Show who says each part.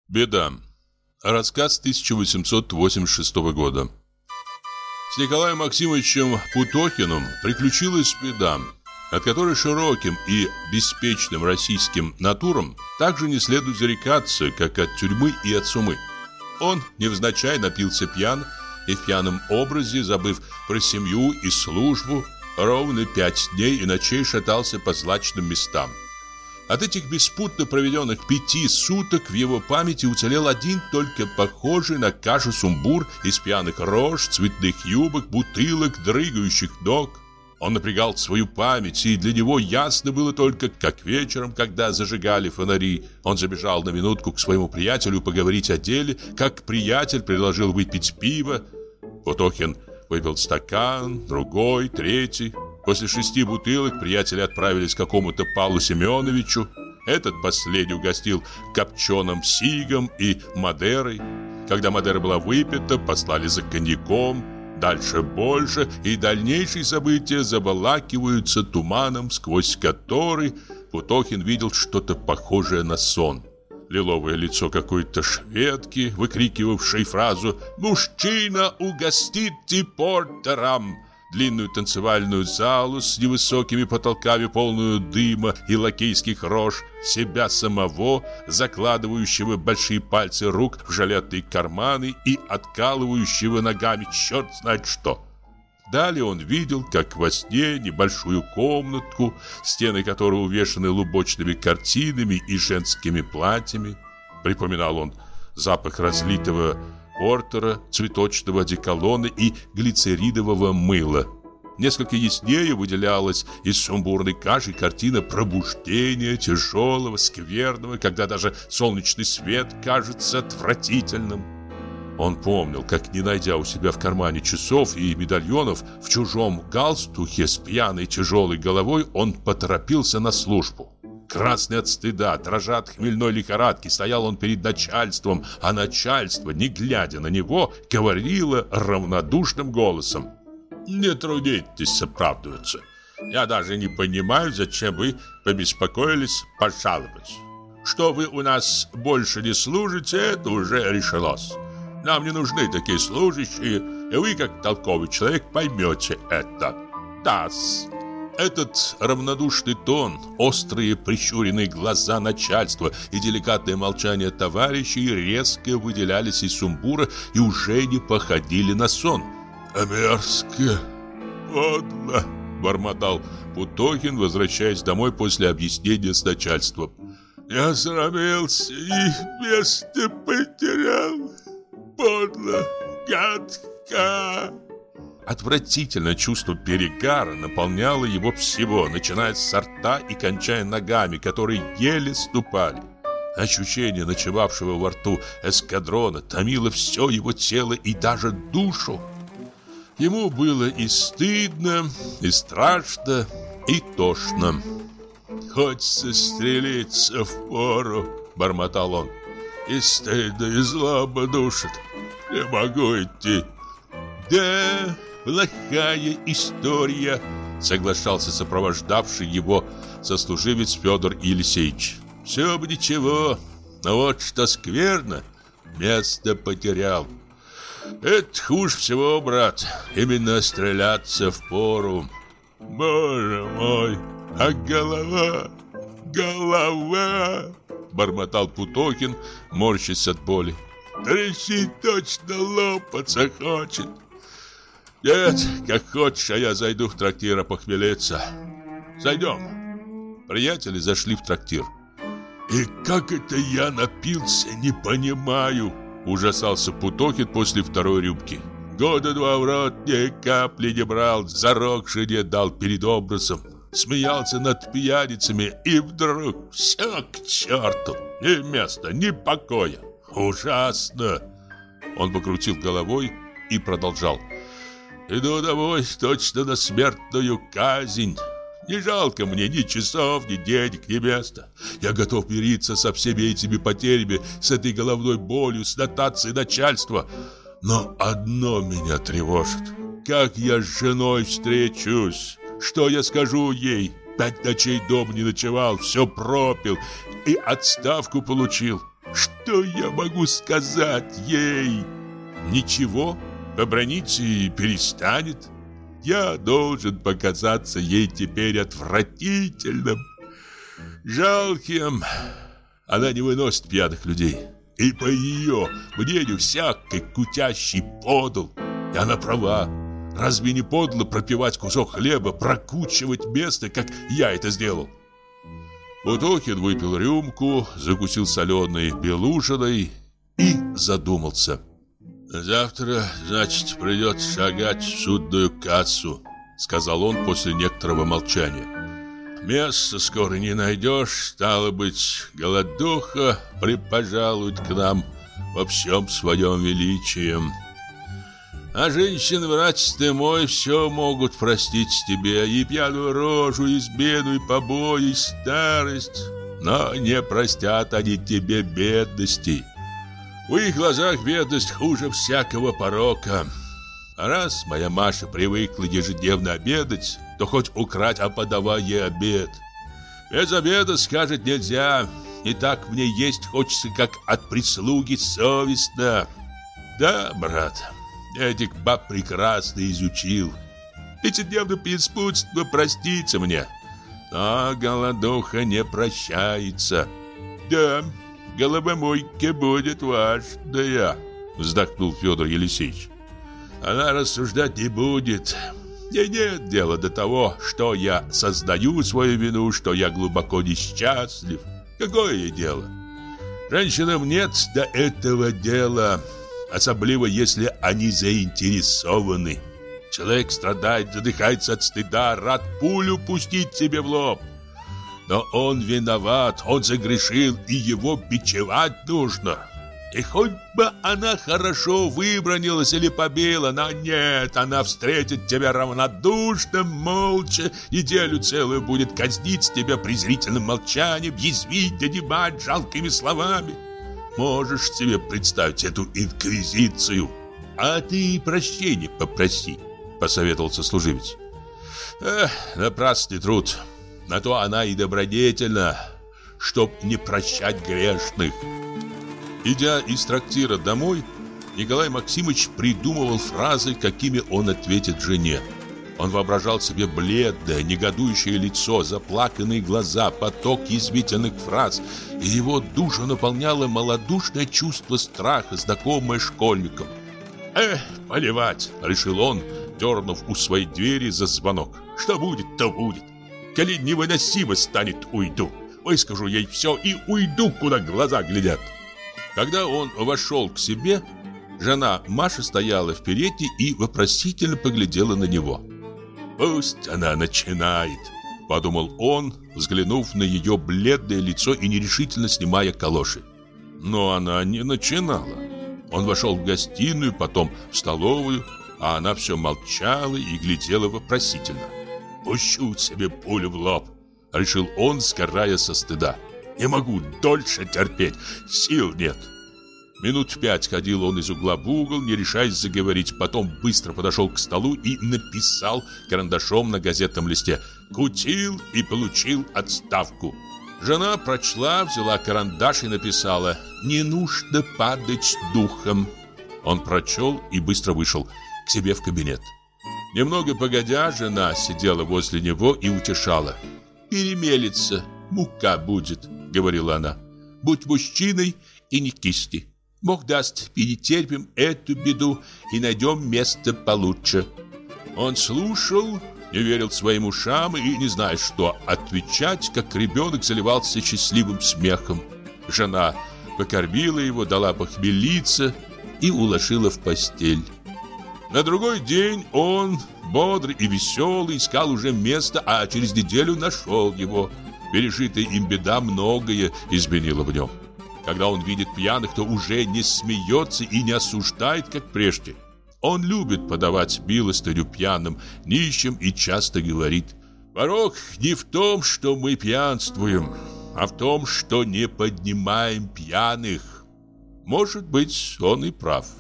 Speaker 1: Беда. Рассказ 1886 года. С Николаем Максимовичем Путохиным приключилась беда, от которой широким и беспечным российским натурам также не следует зарекаться, как от тюрьмы и от сумы. Он невзначай напился пьян и в пьяном образе, забыв про семью и службу, ровно 5 дней и ночей шатался по злачным местам. От этих беспутно проведенных 5 суток в его памяти уцелел один только похожий на кашу сумбур из пьяных рож, цветных юбок, бутылок, дрыгающих ног. Он напрягал свою память, и для него ясно было только, как вечером, когда зажигали фонари, он забежал на минутку к своему приятелю поговорить о деле, как приятель предложил выпить пиво. Путохин выпил стакан, другой, третий. После 6 бутылок приятели отправились к какому-то Павлу Семеновичу. Этот последний угостил копченым сигом и мадерой. Когда мадера была выпита, послали за коньяком. Дальше больше, и дальнейшие события заволакиваются туманом, сквозь который Путохин видел что-то похожее на сон. Лиловое лицо какой-то шведки, выкрикивавшей фразу «Мужчина, угостите портером!», длинную танцевальную залу с невысокими потолками, полную дыма и лакейских рож, себя самого, закладывающего большие пальцы рук в жилетные карманы и откалывающего ногами черт знает что. Далее он видел, как во сне, небольшую комнатку, стены которой увешаны лубочными картинами и женскими платьями. Припоминал он запах разлитого портера, цветочного одеколона и глицеридового мыла. Несколько яснее выделялась из сумбурной каши картина пробуждения, тяжелого, скверного, когда даже солнечный свет кажется отвратительным. Он помнил, как, не найдя у себя в кармане часов и медальонов, в чужом галстухе с пьяной тяжелой головой он поторопился на службу. Красный от стыда, дрожа от хмельной лихорадки, стоял он перед начальством, а начальство, не глядя на него, говорило равнодушным голосом: «Не трудитесь оправдываться. Я даже не понимаю, зачем вы побеспокоились пожаловать. Что вы у нас больше не служите, это уже решилось. Нам не нужны такие служащие, и вы, как толковый человек, поймете это. Да-с». Этот равнодушный тон, острые прищуренные глаза начальства и деликатное молчание товарищей резко выделялись из сумбура и уже не походили на сон. «Мерзко, подло», — бормотал Путохин, возвращаясь домой после объяснения с начальством. «Я срамился и место потерял. Подло, гадко». Отвратительное чувство перегара наполняло его всего, начиная с рта и кончая ногами, которые еле ступали. Ощущение ночевавшего во рту эскадрона томило все его тело и даже душу. Ему было и стыдно, и страшно, и тошно. «Хочется стрелиться впору», — бормотал он. «И стыдно, и злоба душит. Не могу идти». «Да, плохая история», — соглашался сопровождавший его сослуживец Федор Елисеевич. «Все бы ничего, но вот что скверно, место потерял. Это хуже всего, брат, именно стреляться впору. Боже мой, а голова, бормотал Путохин, морщась от боли. Трещит, точно лопаться хочет. Нет, как хочешь, а я зайду в трактир похмелиться. Зайдем». Приятели зашли в трактир. «И как это я напился, не понимаю», — ужасался Путохин после второй рюмки. «Года 2 в рот ни капли не брал, зарок жене дал перед образом, смеялся над пьяницами, и вдруг все к черту, ни места, ни покоя. Ужасно!» Он покрутил головой и продолжал. «Иду домой точно на смертную казнь. Не жалко мне ни часов, ни денег, ни места. Я готов мириться со всеми этими потерями, с этой головной болью, с нотацией начальства. Но одно меня тревожит. Как я с женой встречусь? Что я скажу ей? 5 ночей дома не ночевал, все пропил и отставку получил. Что я могу сказать ей? Ничего, побранить и перестанет. Я должен показаться ей теперь отвратительным, жалким. Она не выносит пьяных людей. И по ее мнению всякий кутящий подл. И она права. Разве не подло пропивать кусок хлеба, прокучивать место, как я это сделал? Путохин выпил рюмку, закусил соленой белушиной и задумался. «Завтра, значит, придется шагать в судную кассу», — сказал он после некоторого молчания. «Места скоро не найдешь, стало быть, голодуха припожалует к нам во всем своем величии. А женщин, братец ты мой, все могут простить тебе, и пьяную рожу, и измену, и побои, и старость, но не простят они тебе бедности. В их глазах бедность хуже всякого порока. А раз моя Маша привыкла ежедневно обедать, то хоть украть, а подавай ей обед. Без обеда, скажет, нельзя, и так мне есть хочется, как от прислуги, совестно. Да, брат, этих баб прекрасно изучил. Пятидневное беспутство простится мне, но голодуха не прощается. Да, головомойка будет важная, вздохнул Федор Елисеевич. Она рассуждать не будет. Ей нет дела до того, что я сознаю свою вину, что я глубоко несчастлив. Какое ей дело? Женщинам нет до этого дела, особливо если они заинтересованы. Человек страдает, задыхается от стыда, рад пулю пустить себе в лоб. Но он виноват, он загрешил, и его бичевать нужно. И хоть бы она хорошо выбранилась или побила, но нет, она встретит тебя равнодушно, молча, неделю целую будет казнить тебя презрительным молчанием, язвить, донимать жалкими словами. Можешь себе представить эту инквизицию? А ты прощения попроси, посоветовал сослуживец. Напрасный труд. На то она и добродетельна, чтоб не прощать грешных. Идя из трактира домой, Николай Максимович придумывал фразы, какими он ответит жене. Он воображал себе бледное, негодующее лицо, заплаканные глаза, поток язвительных фраз, и его душу наполняло малодушное чувство страха, знакомое школьникам. Поливать, решил он, дернув у своей двери за звонок. Что будет, то будет. Коли невыносимо станет, уйду. Выскажу ей все и уйду, куда глаза глядят. Когда он вошел к себе, жена Маша стояла в передней и вопросительно поглядела на него. «Пусть она начинает», — подумал он, взглянув на ее бледное лицо и нерешительно снимая калоши. Но она не начинала. Он вошел в гостиную, потом в столовую, а она все молчала и глядела вопросительно. «Пущу себе пулю в лоб», — решил он, сгорая со стыда. «Не могу дольше терпеть, сил нет». Минут 5 ходил он из угла в угол, не решаясь заговорить. Потом быстро подошел к столу и написал карандашом на газетном листе: «Кутил и получил отставку». Жена прочла, взяла карандаш и написала: «Не нужно падать духом». Он прочел и быстро вышел к себе в кабинет. Немного погодя, жена сидела возле него и утешала. «Перемелется, мука будет», — говорила она. «Будь мужчиной и не кисти. Бог даст, перетерпим эту беду и найдем место получше». Он слушал, не верил своим ушам и, не зная, что отвечать, как ребенок, заливался счастливым смехом. Жена покормила его, дала похмелиться и уложила в постель. На другой день он, бодрый и веселый, искал уже место, а через неделю нашел его. Пережитая им беда многое изменила в нем. Когда он видит пьяных, то уже не смеется и не осуждает, как прежде. Он любит подавать милостыню пьяным, нищим и часто говорит: «Порок не в том, что мы пьянствуем, а в том, что не поднимаем пьяных». Может быть, он и прав.